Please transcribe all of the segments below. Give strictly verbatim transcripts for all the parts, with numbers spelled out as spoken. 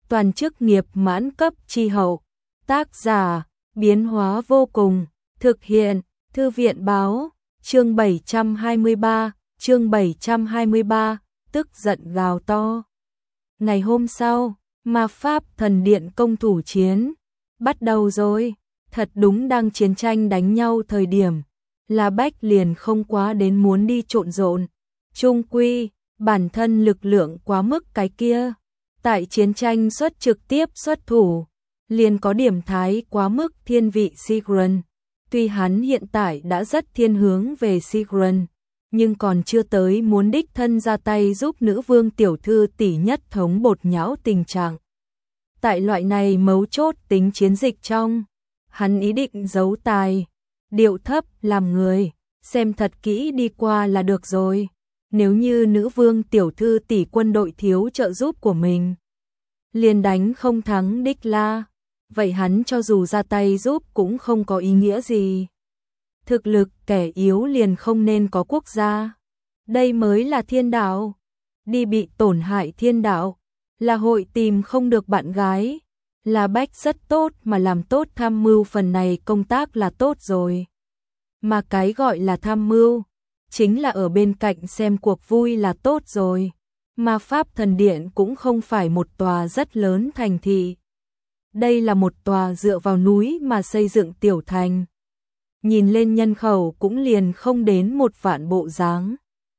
toàn chức nghiệp mãn cấp chi hậu. Tác giả, biến hóa vô cùng, thực hiện, Thư viện báo, chương bảy trăm hai mươi ba, chương bảy trăm hai mươi ba, tức giận gào to. Ngày hôm sau, ma pháp thần điện công thủ chiến, bắt đầu rồi, thật đúng đang chiến tranh đánh nhau thời điểm, La Bách liền không quá đến muốn đi trộn rộn, chung quy, bản thân lực lượng quá mức cái kia, tại chiến tranh xuất trực tiếp xuất thủ, liền có điểm thái quá mức thiên vị Sigrun. Tuy hắn hiện tại đã rất thiên hướng về Sigrun, nhưng còn chưa tới muốn đích thân ra tay giúp nữ vương tiểu thư tỷ nhất thống bột nhão tình trạng. Tại loại này mấu chốt tính chiến dịch trong, hắn ý định giấu tài, điệu thấp làm người, xem thật kỹ đi qua là được rồi. Nếu như nữ vương tiểu thư tỷ quân đội thiếu trợ giúp của mình, liền đánh không thắng đích la, vậy hắn cho dù ra tay giúp cũng không có ý nghĩa gì. Thực lực kẻ yếu liền không nên có quốc gia. Đây mới là thiên đạo. Đi bị tổn hại thiên đạo, là hội tìm không được bạn gái. La Bách rất tốt mà làm tốt tham mưu phần này công tác là tốt rồi. Mà cái gọi là tham mưu, chính là ở bên cạnh xem cuộc vui là tốt rồi. Ma pháp thần điện cũng không phải một tòa rất lớn thành thị. Đây là một tòa dựa vào núi mà xây dựng tiểu thành. Nhìn lên nhân khẩu cũng liền không đến một vạn bộ dáng.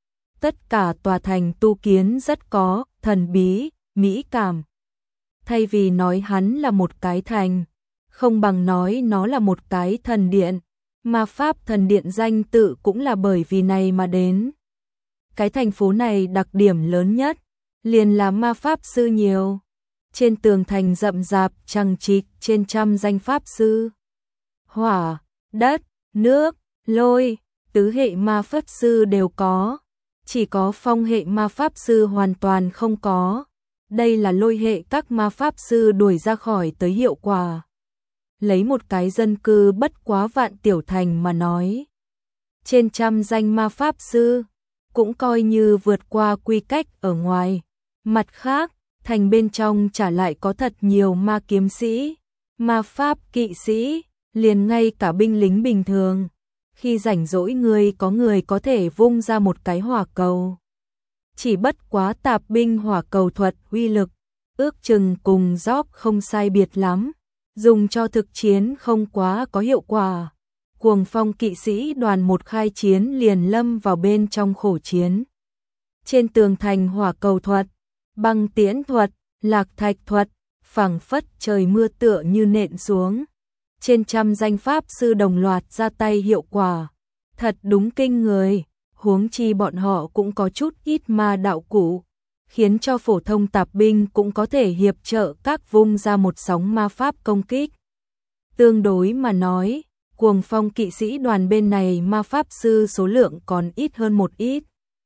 Tất cả tòa thành tu kiến rất có thần bí, mỹ cảm. Thay vì nói hắn là một cái thành, không bằng nói nó là một cái thần điện. Ma pháp thần điện danh tự cũng là bởi vì này mà đến. Cái thành phố này đặc điểm lớn nhất, liền là ma pháp sư nhiều. Trên tường thành rậm rạp chằng chịt trên trăm danh pháp sư. Hỏa, đất, nước, lôi, tứ hệ ma pháp sư đều có. Chỉ có phong hệ ma pháp sư hoàn toàn không có. Đây là lôi hệ các ma pháp sư đuổi ra khỏi tới hiệu quả. Lấy một cái dân cư bất quá vạn tiểu thành mà nói. Trên trăm danh ma pháp sư, cũng coi như vượt qua quy cách ở ngoài. Mặt khác, thành bên trong trả lại có thật nhiều ma kiếm sĩ, ma pháp kỵ sĩ, liền ngay cả binh lính bình thường. Khi rảnh rỗi người có người có thể vung ra một cái hỏa cầu. Chỉ bất quá tạp binh hỏa cầu thuật uy lực, ước chừng cùng Job không sai biệt lắm, dùng cho thực chiến không quá có hiệu quả. Cuồng phong kỵ sĩ đoàn một khai chiến liền lâm vào bên trong khổ chiến. Trên tường thành hỏa cầu thuật, băng tiễn thuật, lạc thạch thuật, phảng phất trời mưa tựa như nện xuống. Trên trăm danh pháp sư đồng loạt ra tay hiệu quả, thật đúng kinh người, huống chi bọn họ cũng có chút ít ma đạo cụ, khiến cho phổ thông tạp binh cũng có thể hiệp trợ các vung ra một sóng ma pháp công kích. Tương đối mà nói, cuồng phong kỵ sĩ đoàn bên này ma pháp sư số lượng còn ít hơn một ít.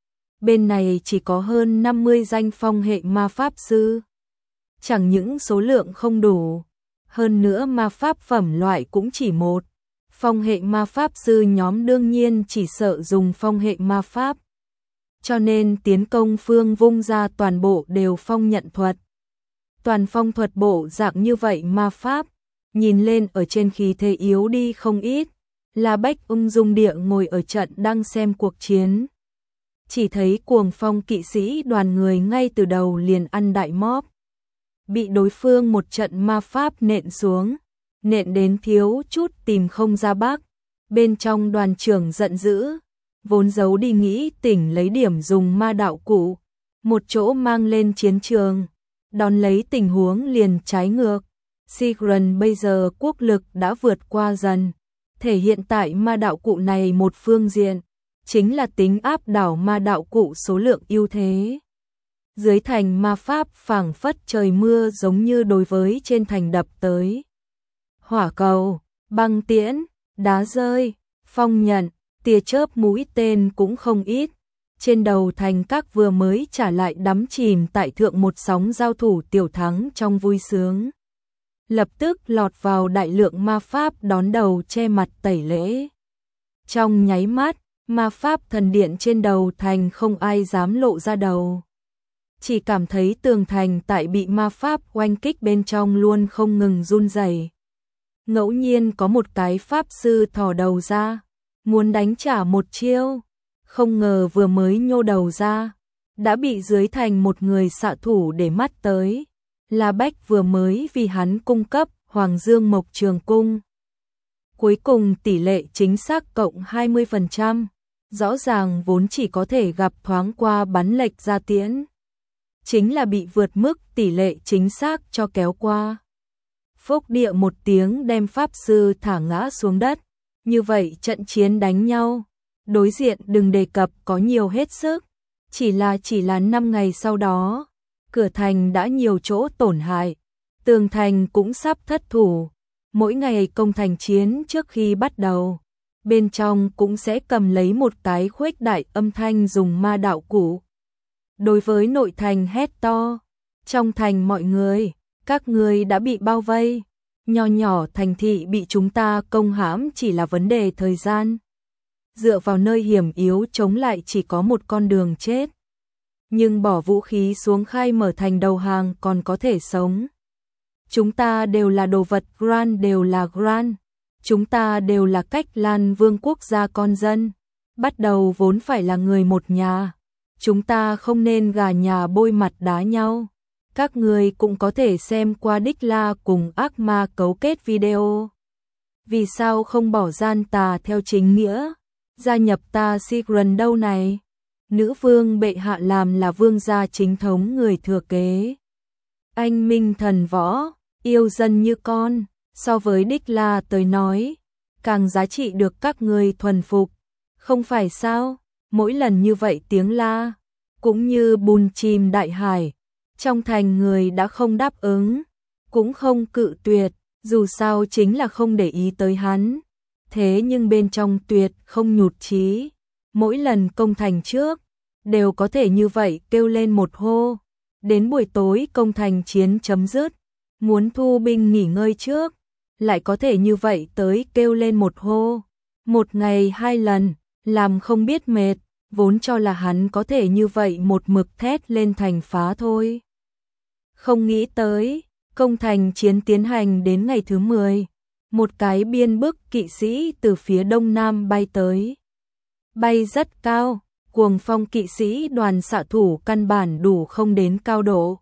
Bên này chỉ có hơn năm mươi danh phong hệ ma pháp sư. Chẳng những số lượng không đủ, hơn nữa ma pháp phẩm loại cũng chỉ một. Phong hệ ma pháp sư nhóm đương nhiên chỉ sợ dùng phong hệ ma pháp. Cho nên tiến công phương vung ra toàn bộ đều phong nhận thuật. Toàn phong thuật bộ dạng như vậy ma pháp, nhìn lên ở trên khí thế yếu đi không ít. La Bách ung dung địa ngồi ở trận đang xem cuộc chiến. Chỉ thấy cuồng phong kỵ sĩ đoàn người ngay từ đầu liền ăn đại móp. Bị đối phương một trận ma pháp nện xuống, nện đến thiếu chút tìm không ra bắc. Bên trong đoàn trưởng giận dữ, vốn giấu đi nghĩ tỉnh lấy điểm dùng ma đạo cụ, một chỗ mang lên chiến trường, đón lấy tình huống liền trái ngược. Sigrun bây giờ quốc lực đã vượt qua dần, thể hiện tại ma đạo cụ này một phương diện, chính là tính áp đảo ma đạo cụ số lượng ưu thế. Dưới thành ma pháp phảng phất trời mưa giống như đối với trên thành đập tới. Hỏa cầu, băng tiễn, đá rơi, phong nhận, tia chớp mũi tên cũng không ít. Trên đầu thành các vừa mới trả lại đắm chìm tại thượng một sóng giao thủ tiểu thắng trong vui sướng. Lập tức lọt vào đại lượng ma pháp đón đầu che mặt tẩy lễ. Trong nháy mắt, ma pháp thần điện trên đầu thành không ai dám lộ ra đầu. chỉ cảm thấy tường thành tại bị ma pháp oanh kích bên trong luôn không ngừng run rẩy. Ngẫu nhiên có một cái pháp sư thò đầu ra, muốn đánh trả một chiêu, không ngờ vừa mới nhô đầu ra, đã bị dưới thành một người xạ thủ để mắt tới. La Bách vừa mới vì hắn cung cấp Hoàng Dương Mộc Trường Cung. Cuối cùng tỷ lệ chính xác cộng hai mươi phần trăm, rõ ràng vốn chỉ có thể gặp thoáng qua bắn lệch ra tiễn. Chính là bị vượt mức tỷ lệ chính xác cho kéo qua. Phốc địa một tiếng đem pháp sư thả ngã xuống đất. Như vậy trận chiến đánh nhau, đối diện đừng đề cập có nhiều hết sức. Chỉ là chỉ là năm ngày sau đó, cửa thành đã nhiều chỗ tổn hại, tường thành cũng sắp thất thủ. Mỗi ngày công thành chiến trước khi bắt đầu, bên trong cũng sẽ cầm lấy một cái khuếch đại âm thanh dùng ma đạo cụ. Đối với nội thành hét to, trong thành mọi người, các người đã bị bao vây, nho nhỏ thành thị bị chúng ta công hãm chỉ là vấn đề thời gian. Dựa vào nơi hiểm yếu chống lại chỉ có một con đường chết. Nhưng bỏ vũ khí xuống khai mở thành đầu hàng còn có thể sống. Chúng ta đều là đồ vật Grand, đều là Grand. Chúng ta đều là Cách Lan Vương quốc gia con dân. Bắt đầu vốn phải là người một nhà. Chúng ta không nên gà nhà bôi mặt đá nhau. Các người cũng có thể xem qua Đích La cùng ác ma cấu kết video. Vì sao không bỏ gian tà theo chính nghĩa? Gia nhập ta Sigurd đâu này? Nữ vương bệ hạ làm là vương gia chính thống người thừa kế. Anh minh thần võ, yêu dân như con, so với Đích La tới nói, càng giá trị được các người thuần phục. Không phải sao? Mỗi lần như vậy tiếng la, cũng như bùn chìm đại hải, trong thành người đã không đáp ứng, cũng không cự tuyệt, dù sao chính là không để ý tới hắn. Thế nhưng bên trong tuyệt không nhụt chí, mỗi lần công thành trước, đều có thể như vậy kêu lên một hô. Đến buổi tối công thành chiến chấm dứt, muốn thu binh nghỉ ngơi trước, lại có thể như vậy tới kêu lên một hô. Một ngày hai lần, làm không biết mệt, vốn cho là hắn có thể như vậy một mực thét lên thành phá thôi. Không nghĩ tới, công thành chiến tiến hành đến ngày thứ mười, một cái biên bức kỵ sĩ từ phía đông nam bay tới. Bay rất cao, cuồng phong kỵ sĩ đoàn xạ thủ căn bản đủ không đến cao độ.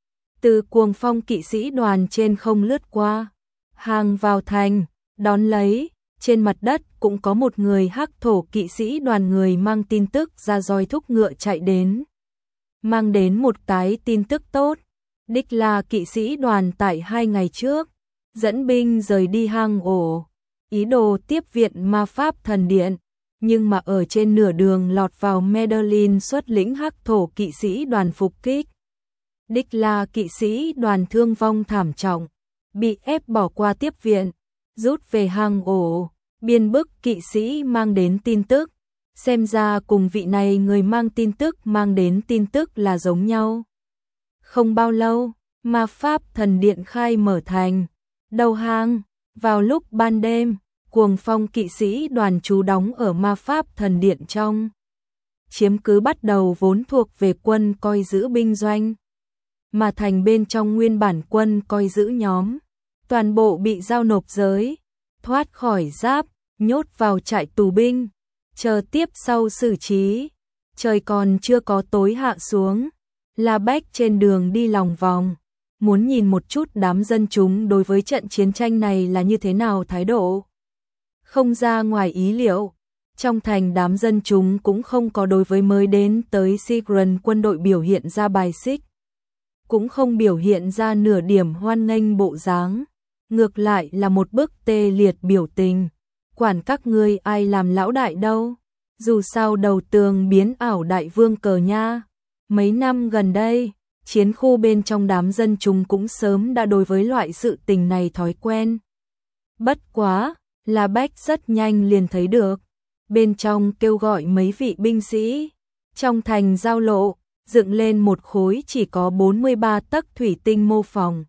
Từ cuồng phong kỵ sĩ đoàn trên không lướt qua, hàng vào thành, đón lấy, trên mặt đất cũng có một người hắc thổ kỵ sĩ đoàn người mang tin tức ra roi thúc ngựa chạy đến. Mang đến một cái tin tức tốt, Đích La kỵ sĩ đoàn tại hai ngày trước, dẫn binh rời đi hang ổ, ý đồ tiếp viện ma pháp thần điện, nhưng mà ở trên nửa đường lọt vào Medellin xuất lĩnh hắc thổ kỵ sĩ đoàn phục kích. Đích La kỵ sĩ đoàn thương vong thảm trọng, bị ép bỏ qua tiếp viện, rút về hang ổ. Biên bức kỵ sĩ mang đến tin tức, xem ra cùng vị này người mang tin tức mang đến tin tức là giống nhau. Không bao lâu, ma pháp thần điện khai mở thành, đầu hang, vào lúc ban đêm, cuồng phong kỵ sĩ đoàn trú đóng ở ma pháp thần điện trong. Chiếm cứ bắt đầu vốn thuộc về quân coi giữ binh doanh, mà thành bên trong nguyên bản quân coi giữ nhóm, toàn bộ bị giao nộp giới, thoát khỏi giáp, nhốt vào trại tù binh, chờ tiếp sau xử trí. Trời còn chưa có tối hạ xuống, La Bách trên đường đi lòng vòng, muốn nhìn một chút đám dân chúng đối với trận chiến tranh này là như thế nào thái độ. Không ra ngoài ý liệu, trong thành đám dân chúng cũng không có đối với mới đến tới Sigurd quân đội biểu hiện ra bài xích, cũng không biểu hiện ra nửa điểm hoan nghênh bộ dáng, ngược lại là một bức tê liệt biểu tình. Quản các ngươi ai làm lão đại đâu, dù sao đầu tường biến ảo đại vương cờ nha. Mấy năm gần đây, chiến khu bên trong đám dân chúng cũng sớm đã đối với loại sự tình này thói quen. Bất quá, La Bách rất nhanh liền thấy được, bên trong kêu gọi mấy vị binh sĩ, trong thành giao lộ, dựng lên một khối chỉ có bốn mươi ba tấc thủy tinh mô phỏng.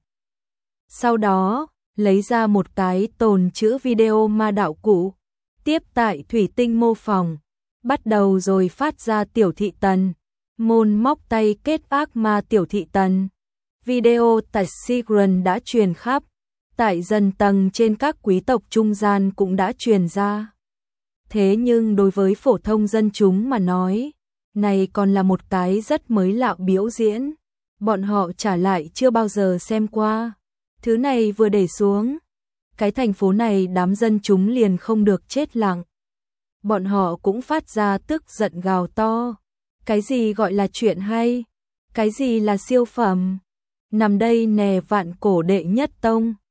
Sau đó, lấy ra một cái tồn chữ video ma đạo cụ, tiếp tại thủy tinh mô phỏng, bắt đầu rồi phát ra tiểu thị tần, Môn móc tay kết ác ma tiểu thị tần. Video tại Sigran đã truyền khắp, tại dần tầng trên các quý tộc trung gian cũng đã truyền ra. Thế nhưng đối với phổ thông dân chúng mà nói, này còn là một cái rất mới lạ biểu diễn. Bọn họ trả lại chưa bao giờ xem qua. Thứ này vừa để xuống, cái thành phố này đám dân chúng liền không được chết lặng. Bọn họ cũng phát ra tức giận gào to. Cái gì gọi là chuyện hay? Cái gì là siêu phẩm? Nằm đây nè vạn cổ đệ nhất tông.